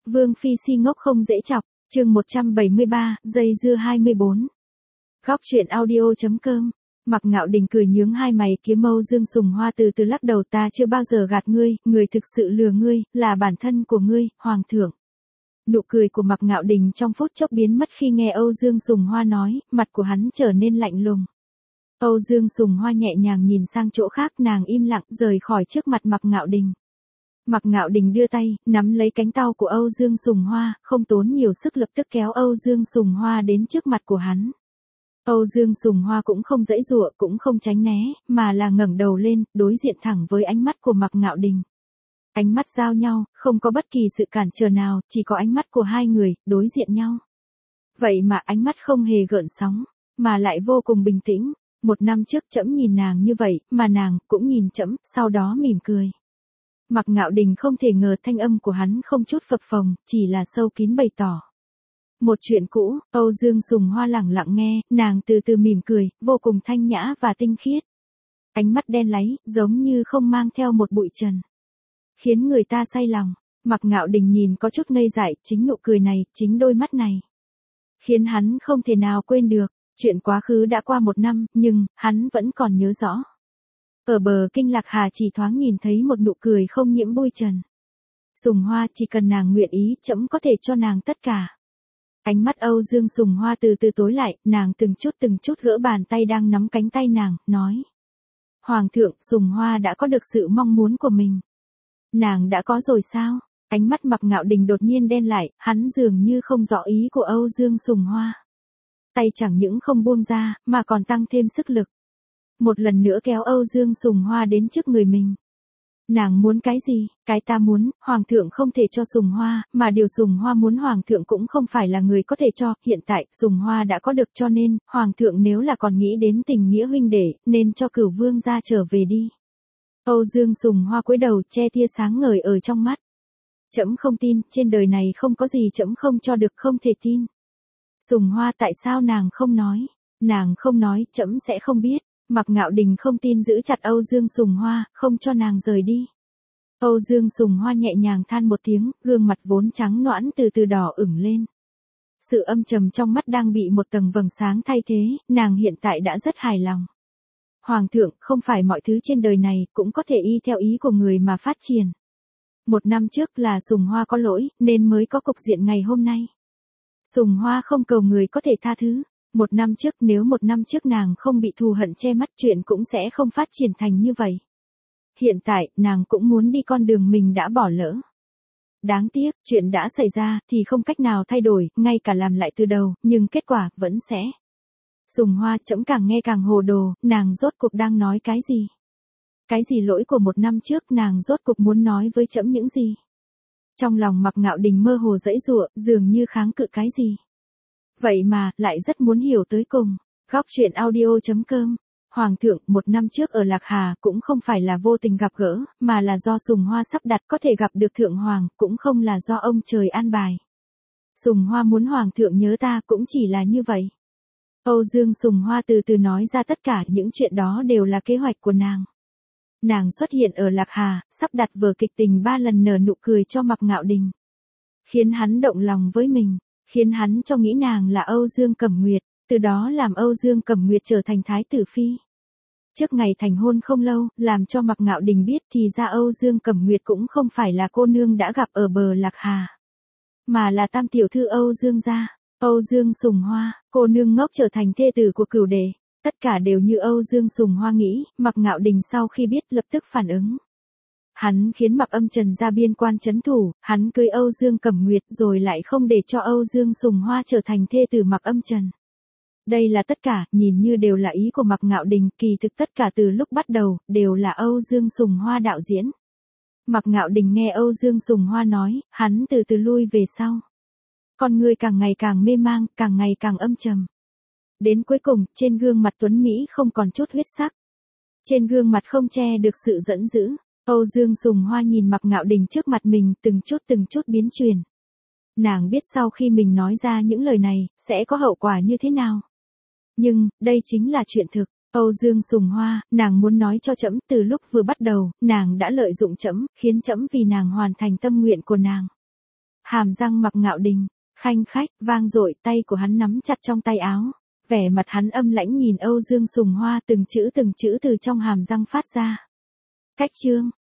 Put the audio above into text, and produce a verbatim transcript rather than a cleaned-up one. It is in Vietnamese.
Vương Phi si ngốc không dễ chọc, chương một trăm bảy mươi ba, dây dưa hai mươi bốn. Góc truyện audio.com. Mạc Ngạo Đình cười nhướng hai mày, kiếm Âu Dương Sùng Hoa từ từ lắc đầu, ta chưa bao giờ gạt ngươi, người thực sự lừa ngươi, là bản thân của ngươi, Hoàng thượng. Nụ cười của Mạc Ngạo Đình trong phút chốc biến mất khi nghe Âu Dương Sùng Hoa nói, mặt của hắn trở nên lạnh lùng. Âu Dương Sùng Hoa nhẹ nhàng nhìn sang chỗ khác, nàng im lặng rời khỏi trước mặt Mạc Ngạo Đình. Mạc Ngạo Đình đưa tay, nắm lấy cánh tay của Âu Dương Sùng Hoa, không tốn nhiều sức lập tức kéo Âu Dương Sùng Hoa đến trước mặt của hắn. Âu Dương Sùng Hoa cũng không giãy giụa, cũng không tránh né, mà là ngẩng đầu lên, đối diện thẳng với ánh mắt của Mạc Ngạo Đình. Ánh mắt giao nhau, không có bất kỳ sự cản trở nào, chỉ có ánh mắt của hai người, đối diện nhau. Vậy mà ánh mắt không hề gợn sóng, mà lại vô cùng bình tĩnh. Một năm trước trẫm nhìn nàng như vậy, mà nàng cũng nhìn trẫm, sau đó mỉm cười. Mạc Ngạo Đình không thể ngờ thanh âm của hắn không chút phập phồng, chỉ là sâu kín bày tỏ. Một chuyện cũ, Âu Dương Sùng Hoa lẳng lặng nghe, nàng từ từ mỉm cười, vô cùng thanh nhã và tinh khiết. Ánh mắt đen láy, giống như không mang theo một bụi trần. Khiến người ta say lòng. Mạc Ngạo Đình nhìn có chút ngây dại, chính nụ cười này, chính đôi mắt này. Khiến hắn không thể nào quên được. Chuyện quá khứ đã qua một năm, nhưng, hắn vẫn còn nhớ rõ. Ở bờ kinh Lạc Hà chỉ thoáng nhìn thấy một nụ cười không nhiễm bụi trần. Sùng Hoa, chỉ cần nàng nguyện ý, trẫm có thể cho nàng tất cả. Ánh mắt Âu Dương Sùng Hoa từ từ tối lại, nàng từng chút từng chút gỡ bàn tay đang nắm cánh tay nàng, nói. Hoàng thượng, Sùng Hoa đã có được sự mong muốn của mình. Nàng đã có rồi sao? Ánh mắt Mạc Ngạo Đình đột nhiên đen lại, hắn dường như không rõ ý của Âu Dương Sùng Hoa. Tay chẳng những không buông ra, mà còn tăng thêm sức lực. Một lần nữa kéo Âu Dương Sùng Hoa đến trước người mình. Nàng muốn cái gì? Cái ta muốn, Hoàng thượng không thể cho Sùng Hoa, mà điều Sùng Hoa muốn Hoàng thượng cũng không phải là người có thể cho. Hiện tại, Sùng Hoa đã có được cho nên, Hoàng thượng nếu là còn nghĩ đến tình nghĩa huynh đệ, nên cho Cửu Vương gia trở về đi. Âu Dương Sùng Hoa cúi đầu, che tia sáng ngời ở trong mắt. Trẫm không tin, trên đời này không có gì trẫm không cho được, không thể tin. Sùng Hoa, tại sao nàng không nói? Nàng không nói, trẫm sẽ không biết. Mạc Ngạo Đình không tin giữ chặt Âu Dương Sùng Hoa, không cho nàng rời đi. Âu Dương Sùng Hoa nhẹ nhàng than một tiếng, gương mặt vốn trắng nõn từ từ đỏ ửng lên. Sự âm trầm trong mắt đang bị một tầng vầng sáng thay thế, nàng hiện tại đã rất hài lòng. Hoàng thượng, không phải mọi thứ trên đời này cũng có thể y theo ý của người mà phát triển. Một năm trước là Sùng Hoa có lỗi, nên mới có cục diện ngày hôm nay. Sùng Hoa không cầu người có thể tha thứ. Một năm trước nếu một năm trước nàng không bị thù hận che mắt, chuyện cũng sẽ không phát triển thành như vậy. Hiện tại, nàng cũng muốn đi con đường mình đã bỏ lỡ. Đáng tiếc, chuyện đã xảy ra thì không cách nào thay đổi, ngay cả làm lại từ đầu, nhưng kết quả vẫn sẽ. Sùng Hoa, trẫm càng nghe càng hồ đồ, nàng rốt cuộc đang nói cái gì? Cái gì lỗi của một năm trước, nàng rốt cuộc muốn nói với trẫm những gì? Trong lòng Mạc Ngạo Đình mơ hồ giãy giụa, dường như kháng cự cái gì. Vậy mà, lại rất muốn hiểu tới cùng. Góc truyện audio.com. Hoàng thượng, một năm trước ở Lạc Hà, cũng không phải là vô tình gặp gỡ, mà là do Sùng Hoa sắp đặt có thể gặp được Thượng Hoàng, cũng không là do ông trời an bài. Sùng Hoa muốn Hoàng thượng nhớ ta cũng chỉ là như vậy. Âu Dương Sùng Hoa từ từ nói ra tất cả những chuyện đó đều là kế hoạch của nàng. Nàng xuất hiện ở Lạc Hà, sắp đặt vở kịch tình ba lần nở nụ cười cho Mạc Ngạo Đình. Khiến hắn động lòng với mình. Khiến hắn cho nghĩ nàng là Âu Dương Cẩm Nguyệt, từ đó làm Âu Dương Cẩm Nguyệt trở thành thái tử phi. Trước ngày thành hôn không lâu, làm cho Mạc Ngạo Đình biết thì ra Âu Dương Cẩm Nguyệt cũng không phải là cô nương đã gặp ở bờ Lạc Hà, mà là tam tiểu thư Âu Dương gia. Âu Dương Sùng Hoa, cô nương ngốc trở thành thê tử của Cửu Đệ. Tất cả đều như Âu Dương Sùng Hoa nghĩ, Mạc Ngạo Đình sau khi biết lập tức phản ứng. Hắn khiến Mạc Âm Trần ra biên quan trấn thủ, hắn cưới Âu Dương Cẩm Nguyệt rồi lại không để cho Âu Dương Sùng Hoa trở thành thê tử Mạc Âm Trần. Đây là tất cả, nhìn như đều là ý của Mạc Ngạo Đình, kỳ thực tất cả từ lúc bắt đầu, đều là Âu Dương Sùng Hoa đạo diễn. Mạc Ngạo Đình nghe Âu Dương Sùng Hoa nói, hắn từ từ lui về sau. Con người càng ngày càng mê mang, càng ngày càng âm trầm. Đến cuối cùng, trên gương mặt tuấn Mỹ không còn chút huyết sắc. Trên gương mặt không che được sự giận dữ. Âu Dương Sùng Hoa nhìn Mạc Ngạo Đình trước mặt mình, từng chút từng chút biến chuyển. Nàng biết sau khi mình nói ra những lời này, sẽ có hậu quả như thế nào. Nhưng, đây chính là chuyện thực. Âu Dương Sùng Hoa, nàng muốn nói cho trẫm, từ lúc vừa bắt đầu, nàng đã lợi dụng trẫm, khiến trẫm vì nàng hoàn thành tâm nguyện của nàng. Hàm răng Mạc Ngạo Đình, khanh khách, vang dội, tay của hắn nắm chặt trong tay áo. Vẻ mặt hắn âm lãnh nhìn Âu Dương Sùng Hoa, từng chữ từng chữ từ trong hàm răng phát ra. Cách chương,